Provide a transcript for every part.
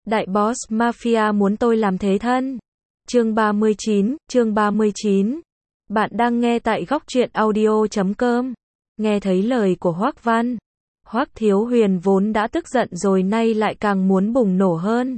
Đại boss mafia muốn tôi làm thế thân. Chương 39. Bạn đang nghe tại góc truyện audio.com. Nghe thấy lời của Hoắc Văn, Hoắc Thiếu Huyền vốn đã tức giận rồi nay lại càng muốn bùng nổ hơn.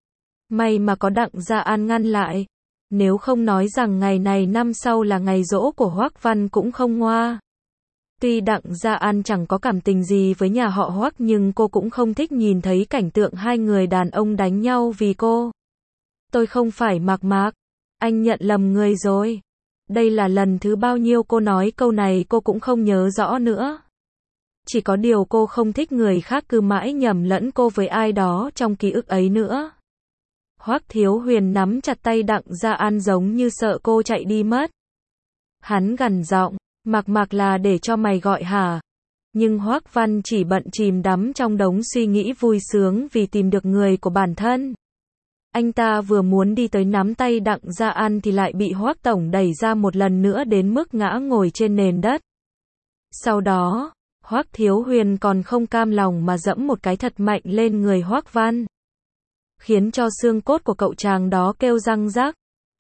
May mà có Đặng Gia An ngăn lại. Nếu không nói rằng ngày này năm sau là ngày giỗ của Hoắc Văn cũng không ngoa. Tuy Đặng Gia An chẳng có cảm tình gì với nhà họ Hoắc nhưng cô cũng không thích nhìn thấy cảnh tượng hai người đàn ông đánh nhau vì cô. Tôi không phải Mạc, anh nhận lầm người rồi. Đây là lần thứ bao nhiêu cô nói câu này cô cũng không nhớ rõ nữa. Chỉ có điều cô không thích người khác cứ mãi nhầm lẫn cô với ai đó trong ký ức ấy nữa. Hoắc Thiếu Huyền nắm chặt tay Đặng Gia An giống như sợ cô chạy đi mất. Hắn gằn giọng, Mạc là để cho mày gọi hả? Nhưng Hoắc Văn chỉ bận chìm đắm trong đống suy nghĩ vui sướng vì tìm được người của bản thân. Anh ta vừa muốn đi tới nắm tay Đặng Gia An thì lại bị Hoắc Tổng đẩy ra một lần nữa đến mức ngã ngồi trên nền đất. Sau đó, Hoắc Thiếu Huyền còn không cam lòng mà dẫm một cái thật mạnh lên người Hoắc Văn, khiến cho xương cốt của cậu chàng đó kêu răng rắc.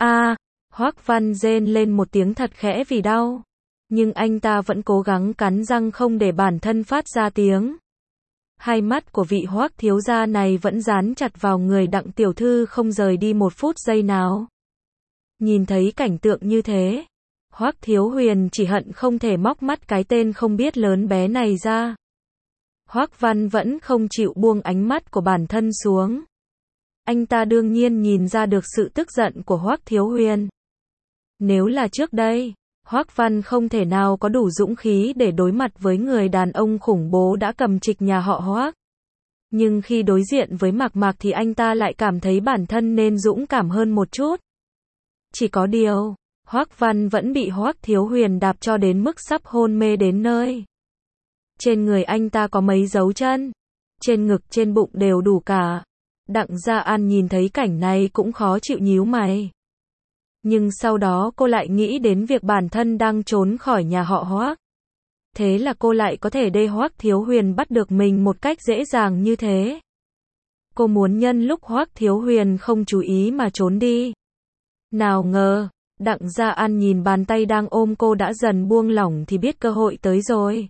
Hoắc Văn rên lên một tiếng thật khẽ vì đau. Nhưng anh ta vẫn cố gắng cắn răng không để bản thân phát ra tiếng. Hai mắt của vị Hoắc thiếu gia này vẫn dán chặt vào người Đặng tiểu thư không rời đi một phút giây nào. Nhìn thấy cảnh tượng như thế, Hoắc Thiếu Huyền chỉ hận không thể móc mắt cái tên không biết lớn bé này ra. Hoắc Văn vẫn không chịu buông ánh mắt của bản thân xuống. Anh ta đương nhiên nhìn ra được sự tức giận của Hoắc Thiếu Huyền. Nếu là trước đây, Hoắc Văn không thể nào có đủ dũng khí để đối mặt với người đàn ông khủng bố đã cầm trịch nhà họ Hoắc. Nhưng khi đối diện với Mạc thì anh ta lại cảm thấy bản thân nên dũng cảm hơn một chút. Chỉ có điều, Hoắc Văn vẫn bị Hoắc Thiếu Huyền đạp cho đến mức sắp hôn mê đến nơi. Trên người anh ta có mấy dấu chân, trên ngực trên bụng đều đủ cả. Đặng Gia An nhìn thấy cảnh này cũng khó chịu nhíu mày. Nhưng sau đó cô lại nghĩ đến việc bản thân đang trốn khỏi nhà họ Hoắc. Thế là cô lại có thể để Hoắc Thiếu Huyền bắt được mình một cách dễ dàng như thế. Cô muốn nhân lúc Hoắc Thiếu Huyền không chú ý mà trốn đi. Nào ngờ, Đặng Gia An nhìn bàn tay đang ôm cô đã dần buông lỏng thì biết cơ hội tới rồi.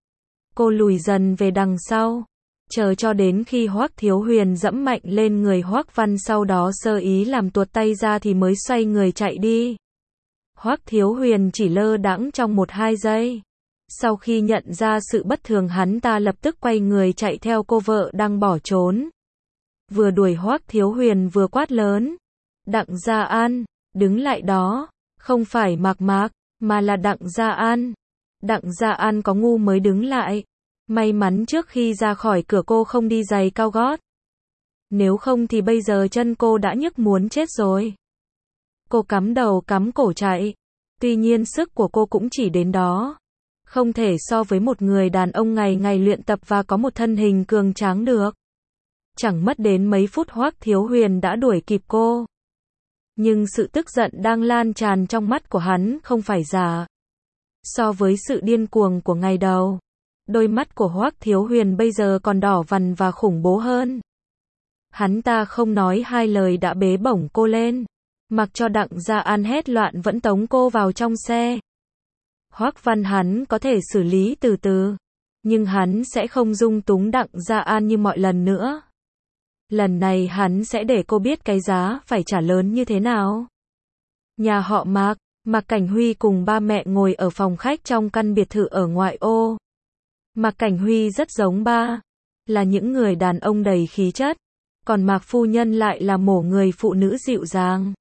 Cô lùi dần về đằng sau, chờ cho đến khi Hoắc Thiếu Huyền dẫm mạnh lên người Hoắc Văn sau đó sơ ý làm tuột tay ra thì mới xoay người chạy đi. Hoắc Thiếu Huyền chỉ lơ đãng trong 1-2 giây. Sau khi nhận ra sự bất thường hắn ta lập tức quay người chạy theo cô vợ đang bỏ trốn. Vừa đuổi Hoắc Thiếu Huyền vừa quát lớn. Đặng Gia An, đứng lại đó, không phải Mạc, mà là Đặng Gia An. Đặng Gia An có ngu mới đứng lại. May mắn trước khi ra khỏi cửa cô không đi giày cao gót. Nếu không thì bây giờ chân cô đã nhức muốn chết rồi. Cô cắm đầu cắm cổ chạy. Tuy nhiên sức của cô cũng chỉ đến đó. Không thể so với một người đàn ông ngày ngày luyện tập và có một thân hình cường tráng được. Chẳng mất đến mấy phút Hoắc Thiếu Huyền đã đuổi kịp cô. Nhưng sự tức giận đang lan tràn trong mắt của hắn không phải giả. So với sự điên cuồng của ngày đầu, đôi mắt của Hoắc Thiếu Huyền bây giờ còn đỏ vằn và khủng bố hơn. Hắn ta không nói hai lời đã bế bổng cô lên, mặc cho Đặng Gia An hét loạn vẫn tống cô vào trong xe. Hoắc Văn hắn có thể xử lý từ từ, nhưng hắn sẽ không dung túng Đặng Gia An như mọi lần nữa. Lần này hắn sẽ để cô biết cái giá phải trả lớn như thế nào. Nhà họ Mạc Cảnh Huy cùng ba mẹ ngồi ở phòng khách trong căn biệt thự ở ngoại ô. Mạc Cảnh Huy rất giống ba, là những người đàn ông đầy khí chất, còn Mạc phu nhân lại là mổ người phụ nữ dịu dàng.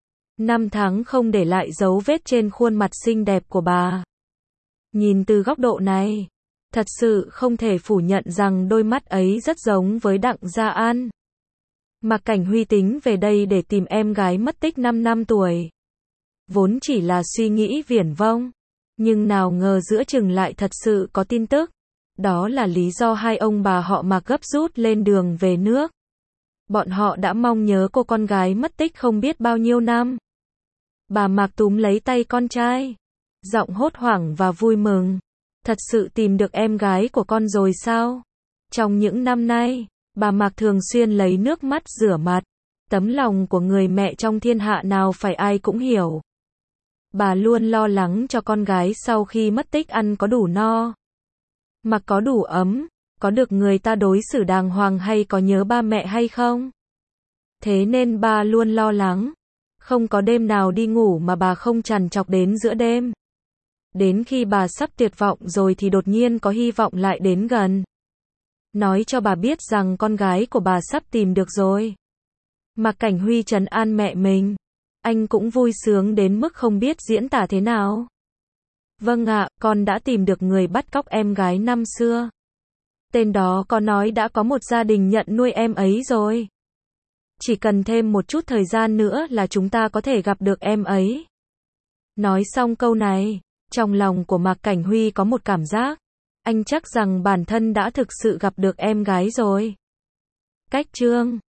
5 tháng không để lại dấu vết trên khuôn mặt xinh đẹp của bà. Nhìn từ góc độ này, thật sự không thể phủ nhận rằng đôi mắt ấy rất giống với Đặng Gia An. Mạc Cảnh Huy tính về đây để tìm em gái mất tích 5 năm tuổi. Vốn chỉ là suy nghĩ viển vông, nhưng nào ngờ giữa chừng lại thật sự có tin tức. Đó là lý do hai ông bà họ Mạc gấp rút lên đường về nước. Bọn họ đã mong nhớ cô con gái mất tích không biết bao nhiêu năm. Bà Mạc túm lấy tay con trai, giọng hốt hoảng và vui mừng. Thật sự tìm được em gái của con rồi sao? Trong những năm nay, Bà Mạc thường xuyên lấy nước mắt rửa mặt. Tấm lòng của người mẹ trong thiên hạ nào phải ai cũng hiểu. Bà luôn lo lắng cho con gái sau khi mất tích ăn có đủ no, mặc có đủ ấm, có được người ta đối xử đàng hoàng hay có nhớ ba mẹ hay không. Thế nên bà luôn lo lắng. Không có đêm nào đi ngủ mà bà không trằn trọc đến giữa đêm. Đến khi bà sắp tuyệt vọng rồi thì đột nhiên có hy vọng lại đến gần. Nói cho bà biết rằng con gái của bà sắp tìm được rồi. Mạc Cảnh Huy trấn an mẹ mình. Anh cũng vui sướng đến mức không biết diễn tả thế nào. Vâng ạ, con đã tìm được người bắt cóc em gái năm xưa. Tên đó có nói đã có một gia đình nhận nuôi em ấy rồi. Chỉ cần thêm một chút thời gian nữa là chúng ta có thể gặp được em ấy. Nói xong câu này, trong lòng của Mạc Cảnh Huy có một cảm giác. Anh chắc rằng bản thân đã thực sự gặp được em gái rồi. Cách chương